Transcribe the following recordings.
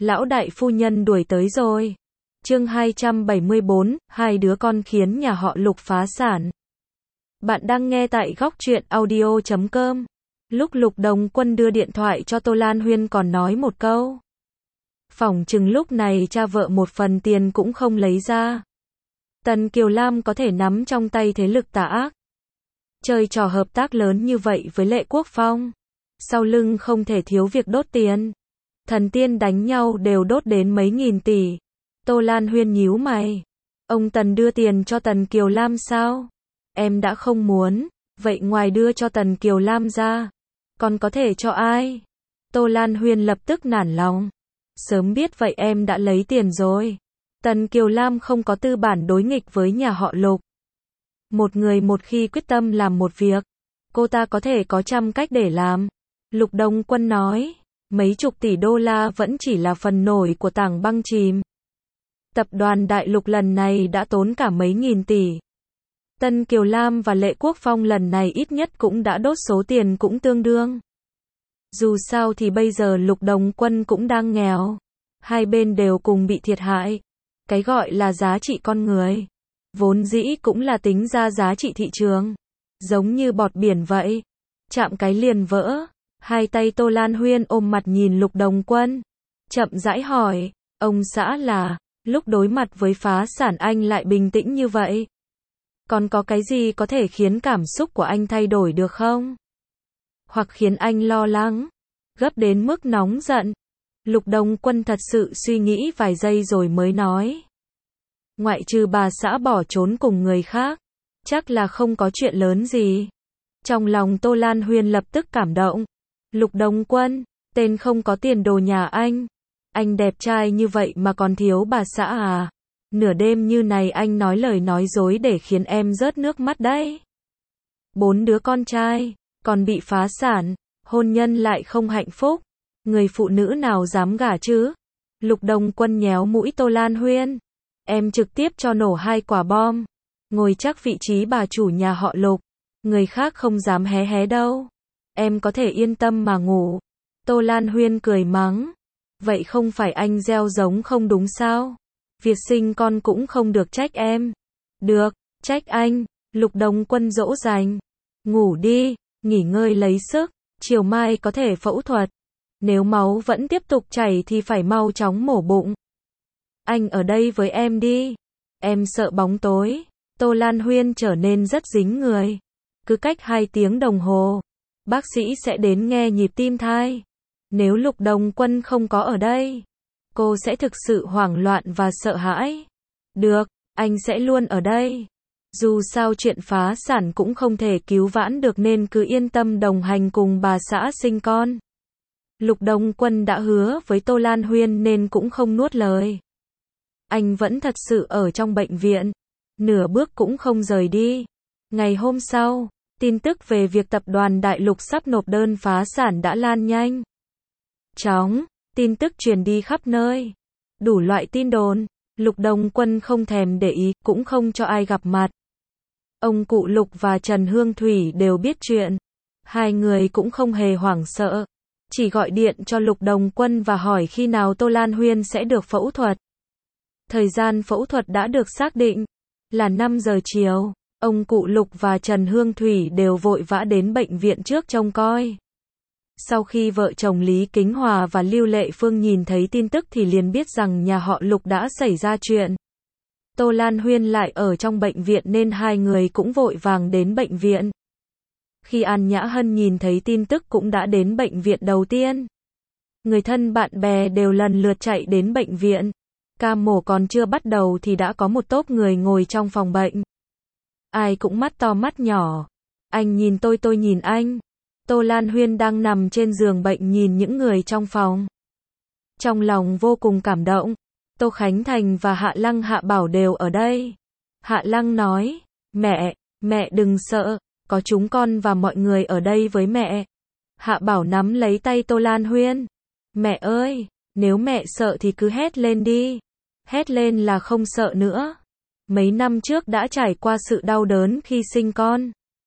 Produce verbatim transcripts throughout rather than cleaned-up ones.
Lão đại phu nhân đuổi tới rồi. Chương hai trăm bảy mươi bốn, hai đứa con khiến nhà họ Lục phá sản. Bạn đang nghe tại góc truyện audio chấm com. Lúc Lục Đồng Quân đưa điện thoại cho Tô Lan Huyên còn nói một câu. Phỏng chừng lúc này cha vợ một phần tiền cũng không lấy ra. Tần Kiều Lam có thể nắm trong tay thế lực tà ác. Chơi trò hợp tác lớn như vậy với Lệ Quốc Phong. Sau lưng không thể thiếu việc đốt tiền. Thần tiên đánh nhau đều đốt đến mấy nghìn tỷ. Tô Lan Huyên nhíu mày. Ông Tần đưa tiền cho Tần Kiều Lam sao? Em đã không muốn. Vậy ngoài đưa cho Tần Kiều Lam ra, còn có thể cho ai? Tô Lan Huyên lập tức nản lòng. Sớm biết vậy em đã lấy tiền rồi. Tần Kiều Lam không có tư bản đối nghịch với nhà họ Lục. Một người một khi quyết tâm làm một việc, cô ta có thể có trăm cách để làm. Lục Đồng Quân nói, mấy chục tỷ đô la vẫn chỉ là phần nổi của tảng băng chìm. Tập đoàn Đại Lục lần này đã tốn cả mấy nghìn tỷ. Tần Kiều Lam và Lệ Quốc Phong lần này ít nhất cũng đã đốt số tiền cũng tương đương. Dù sao thì bây giờ Lục Đồng Quân cũng đang nghèo. Hai bên đều cùng bị thiệt hại. Cái gọi là giá trị con người, vốn dĩ cũng là tính ra giá trị thị trường. Giống như bọt biển vậy. Chạm cái liền vỡ. Hai tay Tô Lan Huyên ôm mặt nhìn Lục Đồng Quân. Chậm rãi hỏi, ông xã là, lúc đối mặt với phá sản anh lại bình tĩnh như vậy. Còn có cái gì có thể khiến cảm xúc của anh thay đổi được không? Hoặc khiến anh lo lắng, gấp đến mức nóng giận? Lục Đồng Quân thật sự suy nghĩ vài giây rồi mới nói. Ngoại trừ bà xã bỏ trốn cùng người khác, chắc là không có chuyện lớn gì. Trong lòng Tô Lan Huyên lập tức cảm động. Lục Đồng Quân, tên không có tiền đồ nhà anh. Anh đẹp trai như vậy mà còn thiếu bà xã à? Nửa đêm như này anh nói lời nói dối để khiến em rớt nước mắt đấy. Bốn đứa con trai, còn bị phá sản, hôn nhân lại không hạnh phúc. Người phụ nữ nào dám gả chứ? Lục Đồng Quân nhéo mũi Tô Lan Huyên. Em trực tiếp cho nổ hai quả bom. Ngồi chắc vị trí bà chủ nhà họ Lục. Người khác không dám hé hé đâu. Em có thể yên tâm mà ngủ. Tô Lan Huyên cười mắng. Vậy không phải anh gieo giống không đúng sao? Việc sinh con cũng không được trách em. Được, trách anh. Lục Đồng Quân dỗ dành. Ngủ đi, nghỉ ngơi lấy sức. Chiều mai có thể phẫu thuật. Nếu máu vẫn tiếp tục chảy thì phải mau chóng mổ bụng. Anh ở đây với em đi. Em sợ bóng tối. Tô Lan Huyên trở nên rất dính người. Cứ cách hai tiếng đồng hồ, bác sĩ sẽ đến nghe nhịp tim thai. Nếu Lục Đồng Quân không có ở đây, cô sẽ thực sự hoảng loạn và sợ hãi. Được, anh sẽ luôn ở đây. Dù sao chuyện phá sản cũng không thể cứu vãn được nên cứ yên tâm đồng hành cùng bà xã sinh con. Lục Đồng Quân đã hứa với Tô Lan Huyên nên cũng không nuốt lời. Anh vẫn thật sự ở trong bệnh viện. Nửa bước cũng không rời đi. Ngày hôm sau, tin tức về việc tập đoàn Đại Lục sắp nộp đơn phá sản đã lan nhanh chóng, tin tức truyền đi khắp nơi. Đủ loại tin đồn, Lục Đồng Quân không thèm để ý, cũng không cho ai gặp mặt. Ông cụ Lục và Trần Hương Thủy đều biết chuyện. Hai người cũng không hề hoảng sợ. Chỉ gọi điện cho Lục Đồng Quân và hỏi khi nào Tô Lan Huyên sẽ được phẫu thuật. Thời gian phẫu thuật đã được xác định là năm giờ chiều. Ông cụ Lục và Trần Hương Thủy đều vội vã đến bệnh viện trước trông coi. Sau khi vợ chồng Lý Kính Hòa và Lưu Lệ Phương nhìn thấy tin tức thì liền biết rằng nhà họ Lục đã xảy ra chuyện. Tô Lan Huyên lại ở trong bệnh viện nên hai người cũng vội vàng đến bệnh viện. Khi An Nhã Hân nhìn thấy tin tức cũng đã đến bệnh viện đầu tiên. Người thân bạn bè đều lần lượt chạy đến bệnh viện. Ca mổ còn chưa bắt đầu thì đã có một tốp người ngồi trong phòng bệnh. Ai cũng mắt to mắt nhỏ. Anh nhìn tôi tôi nhìn anh. Tô Lan Huyên đang nằm trên giường bệnh nhìn những người trong phòng. Trong lòng vô cùng cảm động. Tô Khánh Thành và Hạ Lăng Hạ Bảo đều ở đây. Hạ Lăng nói, mẹ, mẹ đừng sợ, có chúng con và mọi người ở đây với mẹ. Hạ Bảo nắm lấy tay Tô Lan Huyên. Mẹ ơi, nếu mẹ sợ thì cứ hét lên đi. Hét lên là không sợ nữa. Mấy năm trước đã trải qua sự đau đớn khi sinh con.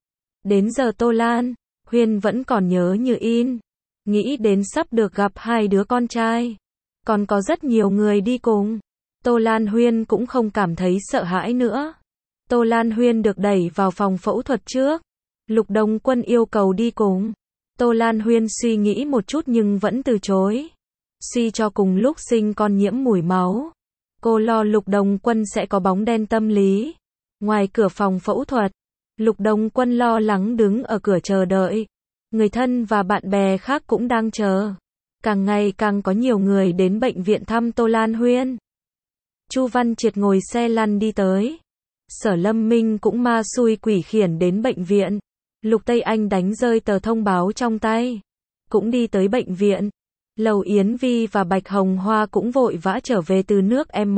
Đến giờ Tô Lan Huyên vẫn còn nhớ như in. Nghĩ đến sắp được gặp hai đứa con trai. Còn có rất nhiều người đi cùng. Tô Lan Huyên cũng không cảm thấy sợ hãi nữa. Tô Lan Huyên được đẩy vào phòng phẫu thuật trước. Lục Đồng Quân yêu cầu đi cùng. Tô Lan Huyên suy nghĩ một chút nhưng vẫn từ chối. Suy cho cùng lúc sinh con nhiễm mùi máu. Cô lo Lục Đồng Quân sẽ có bóng đen tâm lý. Ngoài cửa phòng phẫu thuật, Lục Đồng Quân lo lắng đứng ở cửa chờ đợi. Người thân và bạn bè khác cũng đang chờ. Càng ngày càng có nhiều người đến bệnh viện thăm Tô Lan Huyên. Chu Văn Triệt ngồi xe lăn đi tới. Sở Lâm Minh cũng ma xui quỷ khiển đến bệnh viện. Lục Tây Anh đánh rơi tờ thông báo trong tay. Cũng đi tới bệnh viện. Lầu Yến Vi và Bạch Hồng Hoa cũng vội vã trở về từ nước M.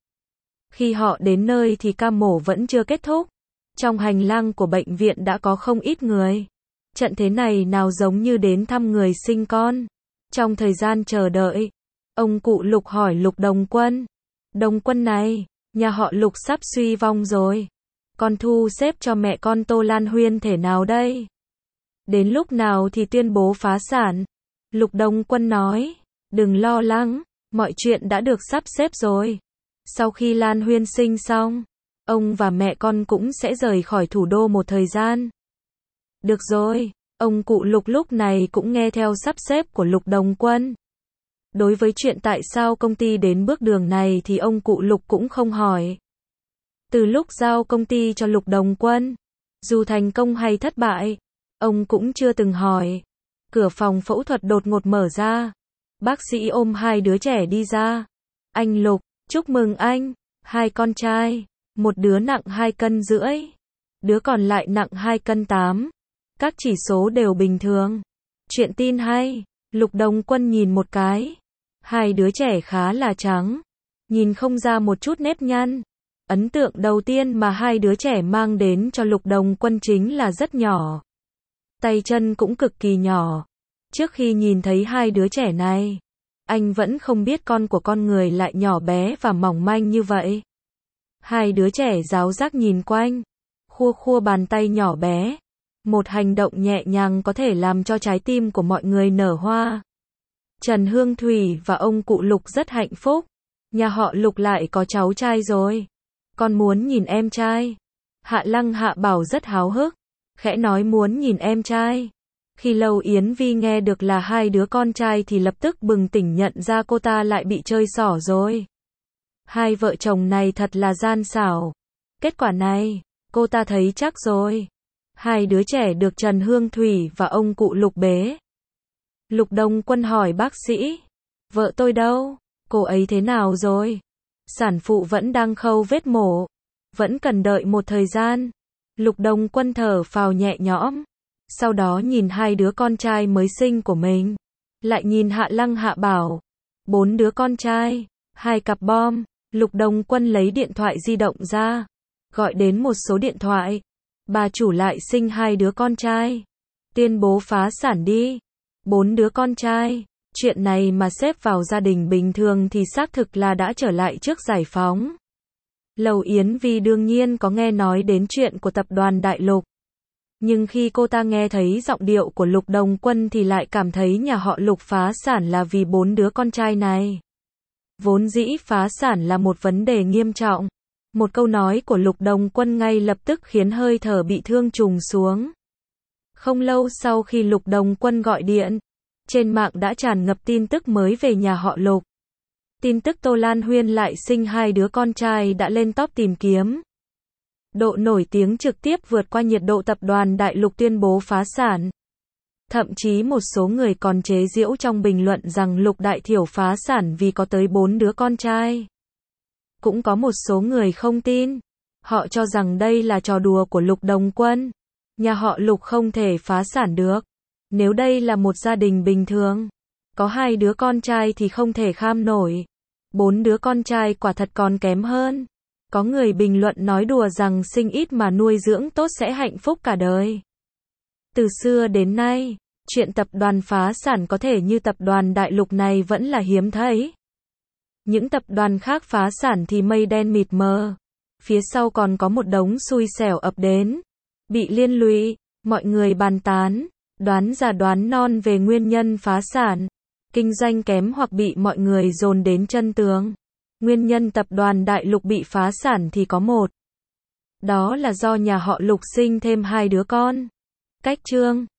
Khi họ đến nơi thì ca mổ vẫn chưa kết thúc. Trong hành lang của bệnh viện đã có không ít người. Trận thế này nào giống như đến thăm người sinh con. Trong thời gian chờ đợi, ông cụ Lục hỏi Lục Đồng Quân. Đồng Quân này, nhà họ Lục sắp suy vong rồi. Con thu xếp cho mẹ con Tô Lan Huyên thế nào đây? Đến lúc nào thì tuyên bố phá sản? Lục Đồng Quân nói, đừng lo lắng, mọi chuyện đã được sắp xếp rồi. Sau khi Lan Huyên sinh xong, ông và mẹ con cũng sẽ rời khỏi thủ đô một thời gian. Được rồi, ông cụ Lục lúc này cũng nghe theo sắp xếp của Lục Đồng Quân. Đối với chuyện tại sao công ty đến bước đường này thì ông cụ Lục cũng không hỏi. Từ lúc giao công ty cho Lục Đồng Quân, dù thành công hay thất bại, ông cũng chưa từng hỏi. Cửa phòng phẫu thuật đột ngột mở ra. Bác sĩ ôm hai đứa trẻ đi ra. Anh Lục, chúc mừng anh, hai con trai, một đứa nặng hai cân rưỡi, đứa còn lại nặng hai cân tám. Các chỉ số đều bình thường. Chuyện tin hay, Lục Đồng Quân nhìn một cái. Hai đứa trẻ khá là trắng, nhìn không ra một chút nếp nhăn. Ấn tượng đầu tiên mà hai đứa trẻ mang đến cho Lục Đồng Quân chính là rất nhỏ. Tay chân cũng cực kỳ nhỏ. Trước khi nhìn thấy hai đứa trẻ này, anh vẫn không biết con của con người lại nhỏ bé và mỏng manh như vậy. Hai đứa trẻ ráo rác nhìn quanh, khua khua bàn tay nhỏ bé. Một hành động nhẹ nhàng có thể làm cho trái tim của mọi người nở hoa. Trần Hương Thủy và ông cụ Lục rất hạnh phúc. Nhà họ Lục lại có cháu trai rồi. Con muốn nhìn em trai. Hạ Lăng Hạ Bảo rất háo hức, khẽ nói muốn nhìn em trai. Khi Lầu Yến Vi nghe được là hai đứa con trai thì lập tức bừng tỉnh nhận ra cô ta lại bị chơi xỏ rồi. Hai vợ chồng này thật là gian xảo. Kết quả này, cô ta thấy chắc rồi. Hai đứa trẻ được Trần Hương Thủy và ông cụ Lục bế. Lục Đồng Quân hỏi bác sĩ, vợ tôi đâu? Cô ấy thế nào rồi? Sản phụ vẫn đang khâu vết mổ, vẫn cần đợi một thời gian. Lục Đồng Quân thở phào nhẹ nhõm, sau đó nhìn hai đứa con trai mới sinh của mình, lại nhìn Hạ Lăng Hạ Bảo, bốn đứa con trai, hai cặp bom. Lục Đồng Quân lấy điện thoại di động ra, gọi đến một số điện thoại. Bà chủ lại sinh hai đứa con trai, tuyên bố phá sản đi. Bốn đứa con trai, chuyện này mà xếp vào gia đình bình thường thì xác thực là đã trở lại trước giải phóng. Lầu Yến Vi đương nhiên có nghe nói đến chuyện của tập đoàn Đại Lục. Nhưng khi cô ta nghe thấy giọng điệu của Lục Đồng Quân thì lại cảm thấy nhà họ Lục phá sản là vì bốn đứa con trai này. Vốn dĩ phá sản là một vấn đề nghiêm trọng. Một câu nói của Lục Đồng Quân ngay lập tức khiến hơi thở bị thương trùng xuống. Không lâu sau khi Lục Đồng Quân gọi điện, trên mạng đã tràn ngập tin tức mới về nhà họ Lục. Tin tức Tô Lan Huyên lại sinh hai đứa con trai đã lên top tìm kiếm. Độ nổi tiếng trực tiếp vượt qua nhiệt độ tập đoàn Đại Lục tuyên bố phá sản. Thậm chí một số người còn chế giễu trong bình luận rằng Lục Đại Thiểu phá sản vì có tới bốn đứa con trai. Cũng có một số người không tin. Họ cho rằng đây là trò đùa của Lục Đồng Quân. Nhà họ Lục không thể phá sản được. Nếu đây là một gia đình bình thường, có hai đứa con trai thì không thể kham nổi. Bốn đứa con trai quả thật còn kém hơn. Có người bình luận nói đùa rằng sinh ít mà nuôi dưỡng tốt sẽ hạnh phúc cả đời. Từ xưa đến nay, chuyện tập đoàn phá sản có thể như tập đoàn Đại Lục này vẫn là hiếm thấy. Những tập đoàn khác phá sản thì mây đen mịt mờ. Phía sau còn có một đống xui xẻo ập đến. Bị liên lụy, mọi người bàn tán, đoán già đoán non về nguyên nhân phá sản. kinh doanh kém hoặc bị mọi người dồn đến chân tường. Nguyên nhân tập đoàn Đại Lục bị phá sản thì có một. Đó là do nhà họ Lục sinh thêm hai đứa con. Cách chương